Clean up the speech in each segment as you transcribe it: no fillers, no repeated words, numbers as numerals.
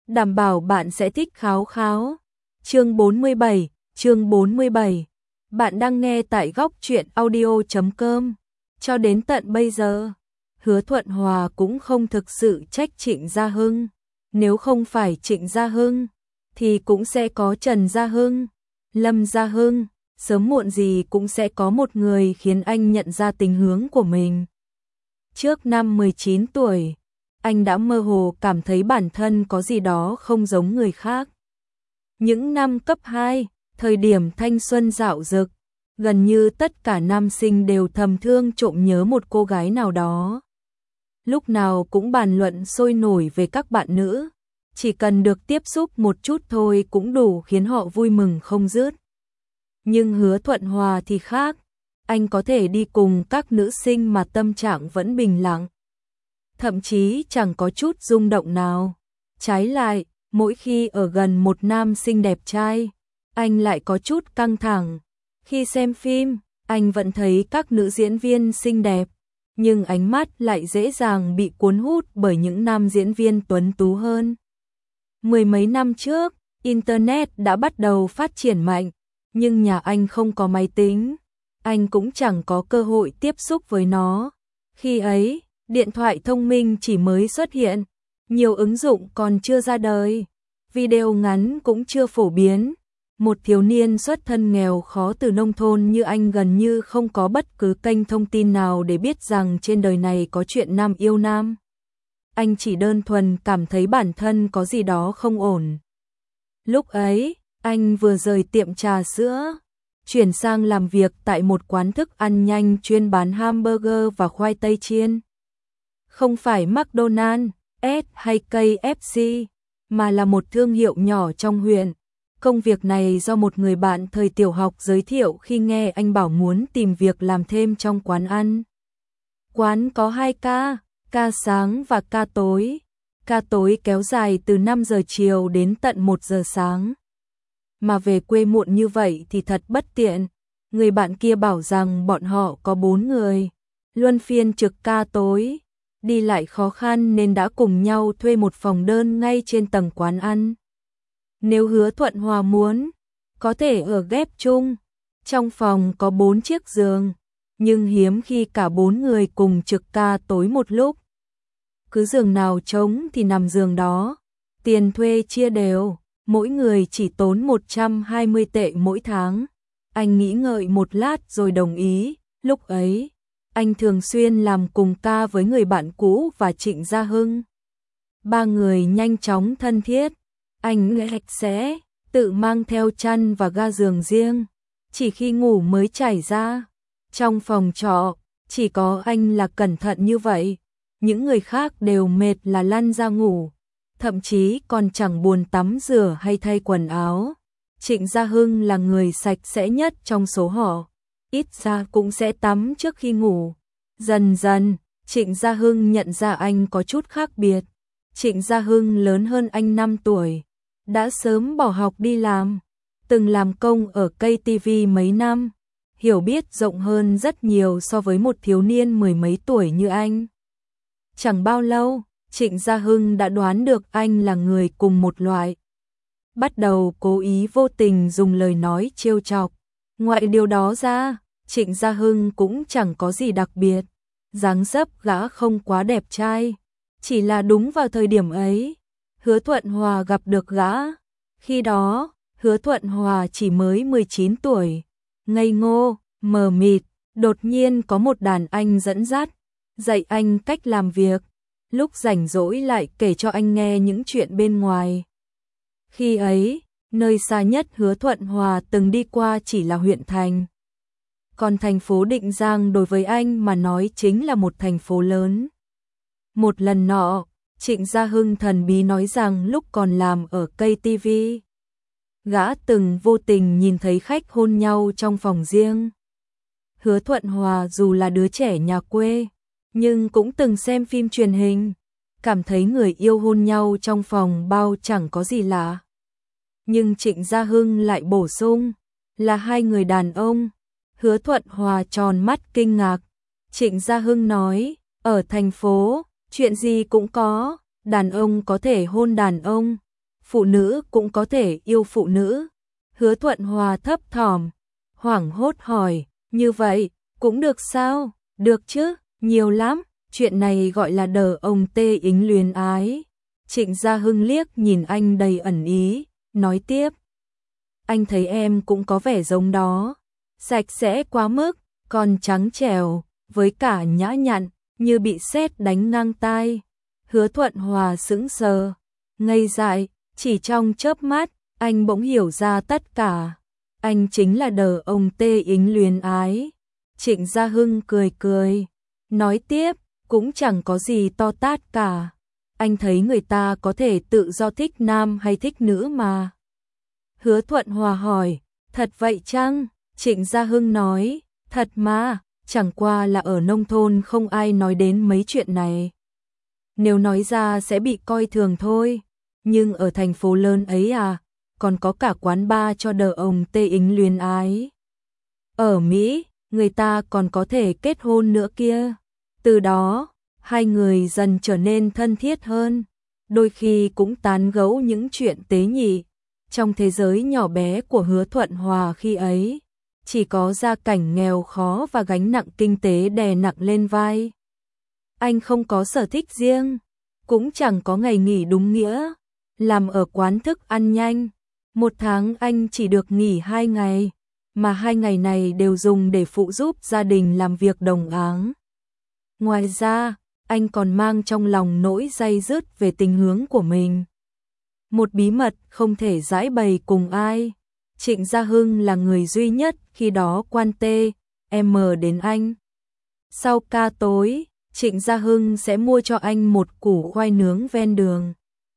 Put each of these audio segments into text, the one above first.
đảm bảo bạn sẽ thích kháo kháo. Chương 47. Bạn đang nghe tại góc truyện audio.com. Cho đến tận bây giờ, Hứa Thuận Hòa cũng không thực sự trách Trịnh Gia Hưng. Nếu không phải Trịnh Gia Hưng, thì cũng sẽ có Trần Gia Hưng, Lâm Gia Hưng. Sớm muộn gì cũng sẽ có một người khiến anh nhận ra tình hướng của mình. Trước năm 19 tuổi, anh đã mơ hồ cảm thấy bản thân có gì đó không giống người khác. Những năm cấp 2, thời điểm thanh xuân dạo dực, gần như tất cả nam sinh đều thầm thương trộm nhớ một cô gái nào đó. Lúc nào cũng bàn luận sôi nổi về các bạn nữ, chỉ cần được tiếp xúc một chút thôi cũng đủ khiến họ vui mừng không dứt. Nhưng Hứa Thuận Hòa thì khác, anh có thể đi cùng các nữ sinh mà tâm trạng vẫn bình lặng. Thậm chí chẳng có chút rung động nào. Trái lại, mỗi khi ở gần một nam sinh đẹp trai, anh lại có chút căng thẳng. Khi xem phim, anh vẫn thấy các nữ diễn viên xinh đẹp, nhưng ánh mắt lại dễ dàng bị cuốn hút bởi những nam diễn viên tuấn tú hơn. Mười mấy năm trước, Internet đã bắt đầu phát triển mạnh, nhưng nhà anh không có máy tính, anh cũng chẳng có cơ hội tiếp xúc với nó. Khi ấy, điện thoại thông minh chỉ mới xuất hiện, nhiều ứng dụng còn chưa ra đời, video ngắn cũng chưa phổ biến. Một thiếu niên xuất thân nghèo khó từ nông thôn như anh gần như không có bất cứ kênh thông tin nào để biết rằng trên đời này có chuyện nam yêu nam. Anh chỉ đơn thuần cảm thấy bản thân có gì đó không ổn. Lúc ấy, anh vừa rời tiệm trà sữa, chuyển sang làm việc tại một quán thức ăn nhanh chuyên bán hamburger và khoai tây chiên. Không phải McDonald's, S hay KFC, mà là một thương hiệu nhỏ trong huyện. Công việc này do một người bạn thời tiểu học giới thiệu khi nghe anh bảo muốn tìm việc làm thêm trong quán ăn. Quán có 2 ca, ca sáng và ca tối. Ca tối kéo dài từ 5 giờ chiều đến tận 1 giờ sáng. Mà về quê muộn như vậy thì thật bất tiện. Người bạn kia bảo rằng bọn họ có 4 người, luân phiên trực ca tối. Đi lại khó khăn nên đã cùng nhau thuê một phòng đơn ngay trên tầng quán ăn. Nếu Hứa Thuận Hòa muốn, có thể ở ghép chung. Trong phòng có 4 chiếc giường, nhưng hiếm khi cả 4 người cùng trực ca tối một lúc. Cứ giường nào trống thì nằm giường đó. Tiền thuê chia đều, mỗi người chỉ tốn 120 tệ mỗi tháng. Anh nghĩ ngợi một lát rồi đồng ý. Lúc ấy, anh thường xuyên làm cùng ca với người bạn cũ và Trịnh Gia Hưng. 3 người nhanh chóng thân thiết. Anh sẽ tự mang theo chăn và ga giường riêng, chỉ khi ngủ mới trải ra. Trong phòng trọ, chỉ có anh là cẩn thận như vậy. Những người khác đều mệt là lăn ra ngủ, thậm chí còn chẳng buồn tắm rửa hay thay quần áo. Trịnh Gia Hưng là người sạch sẽ nhất trong số họ, ít ra cũng sẽ tắm trước khi ngủ. Dần dần, Trịnh Gia Hưng nhận ra anh có chút khác biệt. Trịnh Gia Hưng lớn hơn anh 5 tuổi, đã sớm bỏ học đi làm, từng làm công ở KTV mấy năm, hiểu biết rộng hơn rất nhiều so với một thiếu niên mười mấy tuổi như anh. Chẳng bao lâu, Trịnh Gia Hưng đã đoán được anh là người cùng một loại. Bắt đầu cố ý vô tình dùng lời nói trêu chọc. Ngoại điều đó ra, Trịnh Gia Hưng cũng chẳng có gì đặc biệt. Dáng dấp gã không quá đẹp trai, chỉ là đúng vào thời điểm ấy, Hứa Thuận Hòa gặp được gã. Khi đó, Hứa Thuận Hòa chỉ mới 19 tuổi, ngây ngô, mờ mịt. Đột nhiên có một đàn anh dẫn dắt, dạy anh cách làm việc, lúc rảnh rỗi lại kể cho anh nghe những chuyện bên ngoài. Khi ấy, nơi xa nhất Hứa Thuận Hòa từng đi qua chỉ là huyện thành. Còn thành phố Định Giang đối với anh mà nói chính là một thành phố lớn. Một lần nọ, Trịnh Gia Hưng thần bí nói rằng lúc còn làm ở KTV, gã từng vô tình nhìn thấy khách hôn nhau trong phòng riêng. Hứa Thuận Hòa dù là đứa trẻ nhà quê, nhưng cũng từng xem phim truyền hình, cảm thấy người yêu hôn nhau trong phòng bao chẳng có gì lạ. Nhưng Trịnh Gia Hưng lại bổ sung, là 2 người đàn ông. Hứa Thuận Hòa tròn mắt kinh ngạc. Trịnh Gia Hưng nói, ở thành phố, chuyện gì cũng có, đàn ông có thể hôn đàn ông, phụ nữ cũng có thể yêu phụ nữ. Hứa Thuận Hòa thấp thỏm, hoảng hốt hỏi, như vậy, cũng được sao? Được chứ, nhiều lắm, chuyện này gọi là đờ ông tê ính luyến ái. Trịnh Gia Hưng liếc nhìn anh đầy ẩn ý, nói tiếp. Anh thấy em cũng có vẻ giống đó, sạch sẽ quá mức, còn trắng trẻo, với cả nhã nhặn, như bị sét đánh ngang tai. Hứa Thuận Hòa sững sờ, ngây dại, chỉ trong chớp mắt, anh bỗng hiểu ra tất cả. Anh chính là đờ ông tê ính luyến ái. Trịnh Gia Hưng cười cười, nói tiếp, cũng chẳng có gì to tát cả. Anh thấy người ta có thể tự do thích nam hay thích nữ mà. Hứa Thuận Hòa hỏi, thật vậy chăng? Trịnh Gia Hưng nói, thật mà, chẳng qua là ở nông thôn không ai nói đến mấy chuyện này. Nếu nói ra sẽ bị coi thường thôi, nhưng ở thành phố lớn ấy à, còn có cả quán bar cho đờ ông tê ính luyến ái. Ở Mỹ, người ta còn có thể kết hôn nữa kia. Từ đó, hai người dần trở nên thân thiết hơn, đôi khi cũng tán gẫu những chuyện tế nhị. Trong thế giới nhỏ bé của Hứa Thuận Hòa khi ấy, chỉ có gia cảnh nghèo khó và gánh nặng kinh tế đè nặng lên vai. Anh không có sở thích riêng, cũng chẳng có ngày nghỉ đúng nghĩa, làm ở quán thức ăn nhanh. Một tháng anh chỉ được nghỉ 2 ngày, mà 2 ngày này đều dùng để phụ giúp gia đình làm việc đồng áng. Ngoài ra, anh còn mang trong lòng nỗi day dứt về tình hướng của mình. Một bí mật không thể giãi bày cùng ai. Trịnh Gia Hưng là người duy nhất khi đó quan tê, em đến anh. Sau ca tối, Trịnh Gia Hưng sẽ mua cho anh một củ khoai nướng ven đường.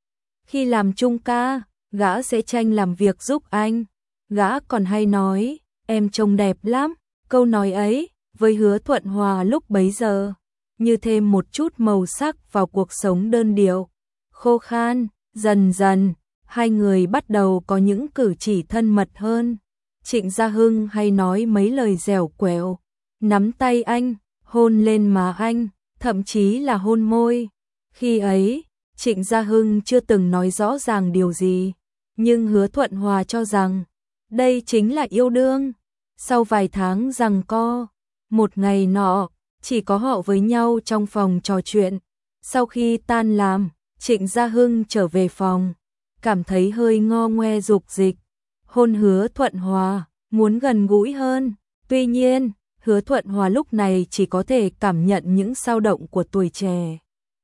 Khi làm chung ca, gã sẽ tranh làm việc giúp anh. Gã còn hay nói, em trông đẹp lắm. Câu nói ấy, với Hứa Thuận Hòa lúc bấy giờ, như thêm một chút màu sắc vào cuộc sống đơn điệu, khô khan. Dần dần, hai người bắt đầu có những cử chỉ thân mật hơn. Trịnh Gia Hưng hay nói mấy lời dẻo quẹo, nắm tay anh, hôn lên má anh, thậm chí là hôn môi. Khi ấy, Trịnh Gia Hưng chưa từng nói rõ ràng điều gì, nhưng Hứa Thuận Hòa cho rằng đây chính là yêu đương. Sau vài tháng giằng co, một ngày nọ, chỉ có họ với nhau trong phòng trò chuyện. Sau khi tan làm, Trịnh Gia Hưng trở về phòng, cảm thấy hơi ngo ngoe dục dịch, hôn Hứa Thuận Hòa, muốn gần gũi hơn. Tuy nhiên, Hứa Thuận Hòa lúc này chỉ có thể cảm nhận những dao động của tuổi trẻ.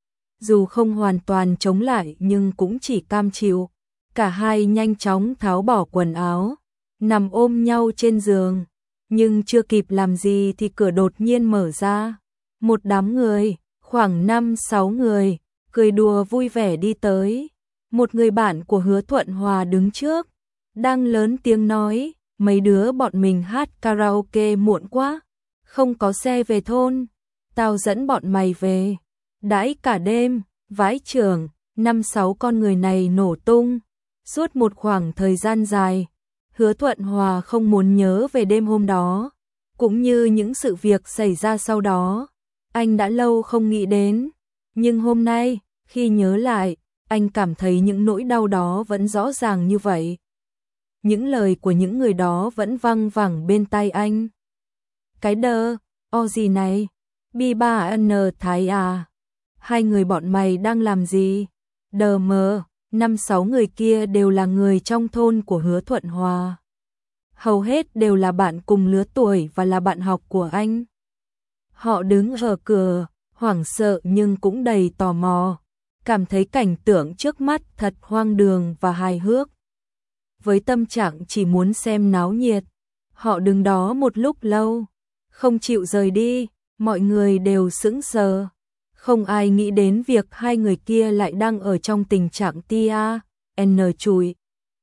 Dù không hoàn toàn chống lại nhưng cũng chỉ cam chịu. Cả hai nhanh chóng tháo bỏ quần áo, nằm ôm nhau trên giường. Nhưng chưa kịp làm gì thì cửa đột nhiên mở ra. Một đám người, khoảng 5-6 người, cười đùa vui vẻ đi tới. Một người bạn của Hứa Thuận Hòa đứng trước, đang lớn tiếng nói, mấy đứa bọn mình hát karaoke muộn quá, không có xe về thôn, tao dẫn bọn mày về. Đãi cả đêm, vãi chưởng, 5-6 con người này nổ tung. Suốt một khoảng thời gian dài, Hứa Thuận Hòa không muốn nhớ về đêm hôm đó, cũng như những sự việc xảy ra sau đó. Anh đã lâu không nghĩ đến, nhưng hôm nay, khi nhớ lại, anh cảm thấy những nỗi đau đó vẫn rõ ràng như vậy. Những lời của những người đó vẫn văng vẳng bên tai anh. Cái đơ, o gì này, bi ba n thái à, hai người bọn mày đang làm gì? Đờ mờ, 5-6 người kia đều là người trong thôn của Hứa Thuận Hòa. Hầu hết đều là bạn cùng lứa tuổi và là bạn học của anh. Họ đứng ở cửa, hoảng sợ nhưng cũng đầy tò mò, cảm thấy cảnh tượng trước mắt thật hoang đường và hài hước. Với tâm trạng chỉ muốn xem náo nhiệt, họ đứng đó một lúc lâu, không chịu rời đi, mọi người đều sững sờ. Không ai nghĩ đến việc hai người kia lại đang ở trong tình trạng tia, chùi.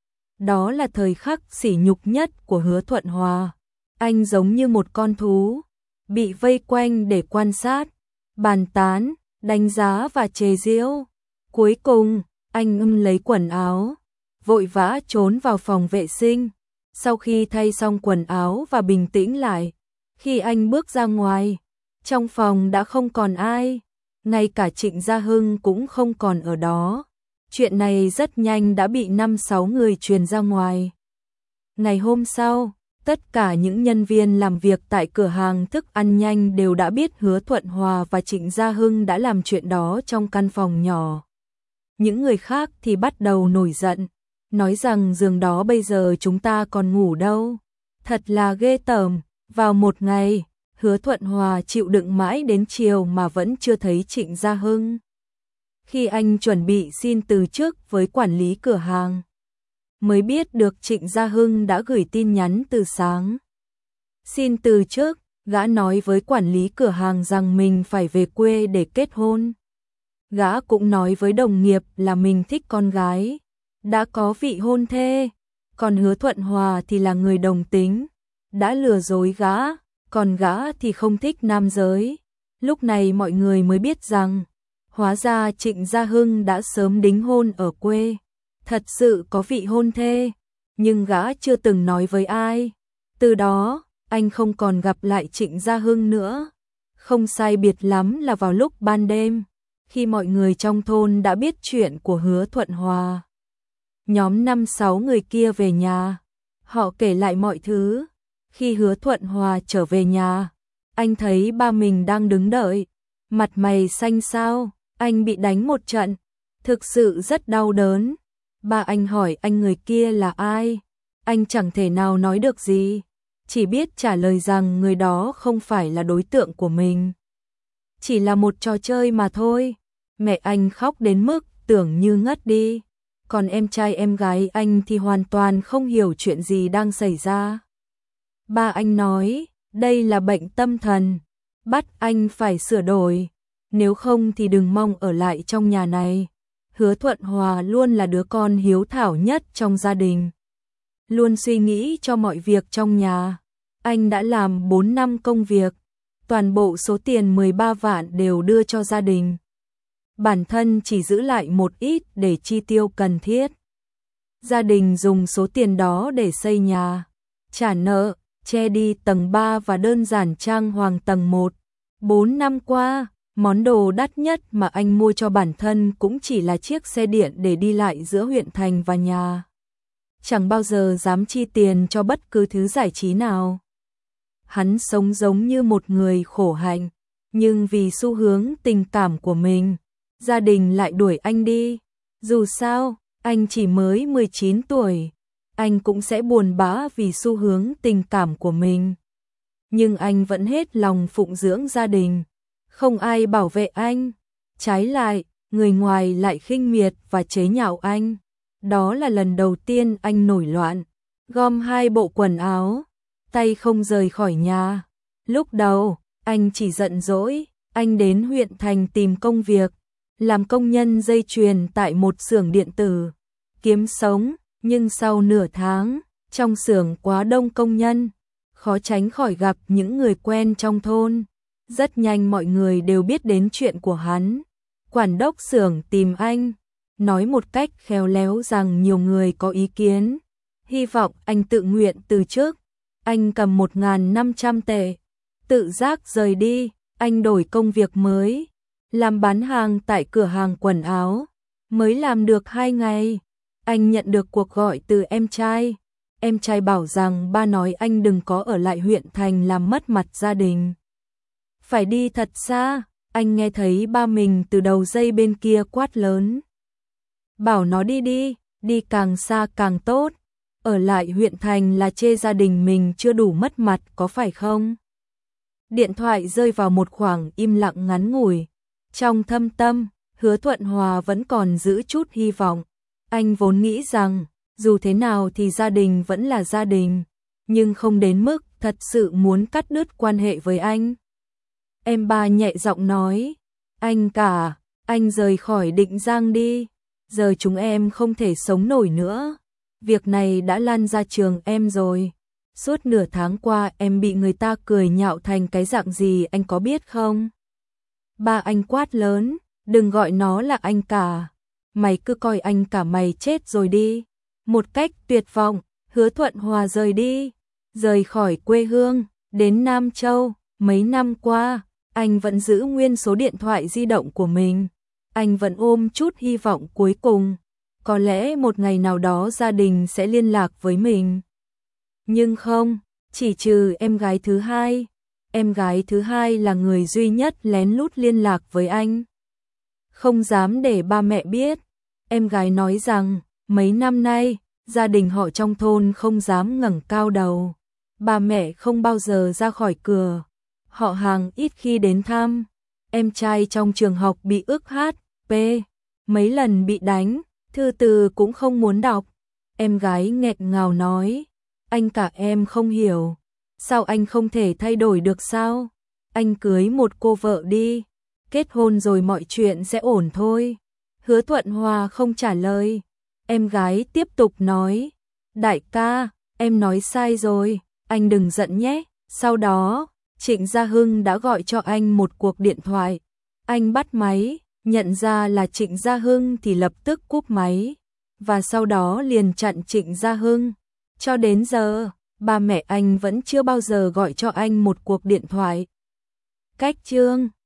Đó là thời khắc sỉ nhục nhất của Hứa Thuận Hòa. Anh giống như một con thú, bị vây quanh để quan sát, bàn tán, đánh giá và chê giễu. Cuối cùng, anh lấy quần áo, vội vã trốn vào phòng vệ sinh. Sau khi thay xong quần áo và bình tĩnh lại, khi anh bước ra ngoài, trong phòng đã không còn ai, ngay cả Trịnh Gia Hưng cũng không còn ở đó. Chuyện này rất nhanh đã bị 5-6 người truyền ra ngoài. Ngày hôm sau, tất cả những nhân viên làm việc tại cửa hàng thức ăn nhanh đều đã biết Hứa Thuận Hòa và Trịnh Gia Hưng đã làm chuyện đó trong căn phòng nhỏ. Những người khác thì bắt đầu nổi giận, nói rằng giường đó bây giờ chúng ta còn ngủ đâu. Thật là ghê tởm, vào một ngày, Hứa Thuận Hòa chịu đựng mãi đến chiều mà vẫn chưa thấy Trịnh Gia Hưng. Khi anh chuẩn bị xin từ chức với quản lý cửa hàng, mới biết được Trịnh Gia Hưng đã gửi tin nhắn từ sáng. Xin từ chức, gã nói với quản lý cửa hàng rằng mình phải về quê để kết hôn. Gã cũng nói với đồng nghiệp là mình thích con gái, đã có vị hôn thê, còn Hứa Thuận Hòa thì là người đồng tính, đã lừa dối gã, còn gã thì không thích nam giới. Lúc này mọi người mới biết rằng, hóa ra Trịnh Gia Hưng đã sớm đính hôn ở quê, thật sự có vị hôn thê, nhưng gã chưa từng nói với ai. Từ đó, anh không còn gặp lại Trịnh Gia Hưng nữa. Không sai biệt lắm là vào lúc ban đêm, khi mọi người trong thôn đã biết chuyện của Hứa Thuận Hòa. Nhóm 5-6 người kia về nhà, họ kể lại mọi thứ. Khi Hứa Thuận Hòa trở về nhà, anh thấy ba mình đang đứng đợi, mặt mày xanh xao, anh bị đánh một trận, thực sự rất đau đớn. Ba anh hỏi anh người kia là ai, anh chẳng thể nào nói được gì, chỉ biết trả lời rằng người đó không phải là đối tượng của mình, chỉ là một trò chơi mà thôi. Mẹ anh khóc đến mức tưởng như ngất đi, còn em trai em gái anh thì hoàn toàn không hiểu chuyện gì đang xảy ra. Ba anh nói, đây là bệnh tâm thần, bắt anh phải sửa đổi, nếu không thì đừng mong ở lại trong nhà này. Hứa Thuận Hòa luôn là đứa con hiếu thảo nhất trong gia đình, luôn suy nghĩ cho mọi việc trong nhà. Anh đã làm 4 năm công việc, toàn bộ số tiền 13 vạn đều đưa cho gia đình. Bản thân chỉ giữ lại một ít để chi tiêu cần thiết. Gia đình dùng số tiền đó để xây nhà, trả nợ, che đi tầng 3 và đơn giản trang hoàng tầng 1. 4 năm qua, món đồ đắt nhất mà anh mua cho bản thân cũng chỉ là chiếc xe điện để đi lại giữa huyện thành và nhà. Chẳng bao giờ dám chi tiền cho bất cứ thứ giải trí nào. Hắn sống giống như một người khổ hạnh, nhưng vì xu hướng tình cảm của mình, gia đình lại đuổi anh đi. Dù sao, anh chỉ mới 19 tuổi, anh cũng sẽ buồn bã vì xu hướng tình cảm của mình. Nhưng anh vẫn hết lòng phụng dưỡng gia đình, không ai bảo vệ anh. Trái lại, người ngoài lại khinh miệt và chế nhạo anh. Đó là lần đầu tiên anh nổi loạn, gom 2 bộ quần áo, tay không rời khỏi nhà. Lúc đầu, anh chỉ giận dỗi, anh đến huyện thành tìm công việc, làm công nhân dây chuyền tại một xưởng điện tử, kiếm sống, nhưng sau nửa tháng, trong xưởng quá đông công nhân, khó tránh khỏi gặp những người quen trong thôn. Rất nhanh mọi người đều biết đến chuyện của hắn. Quản đốc xưởng tìm anh, nói một cách khéo léo rằng nhiều người có ý kiến, hy vọng anh tự nguyện từ chức. Anh cầm 1.500 tệ, tự giác rời đi. Anh đổi công việc mới, làm bán hàng tại cửa hàng quần áo. Mới làm được 2 ngày, anh nhận được cuộc gọi từ em trai. Em trai bảo rằng ba nói anh đừng có ở lại huyện thành làm mất mặt gia đình, phải đi thật xa. Anh nghe thấy ba mình từ đầu dây bên kia quát lớn, bảo nó đi đi, đi càng xa càng tốt. Ở lại huyện thành là chê gia đình mình chưa đủ mất mặt có phải không? Điện thoại rơi vào một khoảng im lặng ngắn ngủi. Trong thâm tâm, Hứa Thuận Hòa vẫn còn giữ chút hy vọng. Anh vốn nghĩ rằng, dù thế nào thì gia đình vẫn là gia đình, nhưng không đến mức thật sự muốn cắt đứt quan hệ với anh. Em ba nhẹ giọng nói, anh cả, anh rời khỏi Định Giang đi, giờ chúng em không thể sống nổi nữa. Việc này đã lan ra trường em rồi. Suốt nửa tháng qua em bị người ta cười nhạo thành cái dạng gì anh có biết không? Ba anh quát lớn, đừng gọi nó là anh cả. Mày cứ coi anh cả mày chết rồi đi. Một cách tuyệt vọng, Hứa Thuận Hòa rời đi, rời khỏi quê hương, đến Nam Châu. Mấy năm qua, anh vẫn giữ nguyên số điện thoại di động của mình. anh vẫn ôm chút hy vọng cuối cùng. Có lẽ một ngày nào đó gia đình sẽ liên lạc với mình. Nhưng không, chỉ trừ em gái thứ hai. Em gái thứ hai là người duy nhất lén lút liên lạc với anh. Không dám để ba mẹ biết. Em gái nói rằng, mấy năm nay, gia đình họ trong thôn không dám ngẩng cao đầu. Ba mẹ không bao giờ ra khỏi cửa. Họ hàng ít khi đến thăm. Em trai trong trường học bị ức HP, mấy lần bị đánh, thư từ cũng không muốn đọc. Em gái nghẹn ngào nói, anh cả em không hiểu. Sao anh không thể thay đổi được sao? Anh cưới một cô vợ đi. Kết hôn rồi mọi chuyện sẽ ổn thôi. Hứa Thuận Hòa không trả lời. Em gái tiếp tục nói, đại ca, em nói sai rồi, anh đừng giận nhé. Sau đó, Trịnh Gia Hưng đã gọi cho anh một cuộc điện thoại. Anh bắt máy, nhận ra là Trịnh Gia Hưng thì lập tức cúp máy. Và sau đó liền chặn Trịnh Gia Hưng. Cho đến giờ, ba mẹ anh vẫn chưa bao giờ gọi cho anh một cuộc điện thoại. Cách chương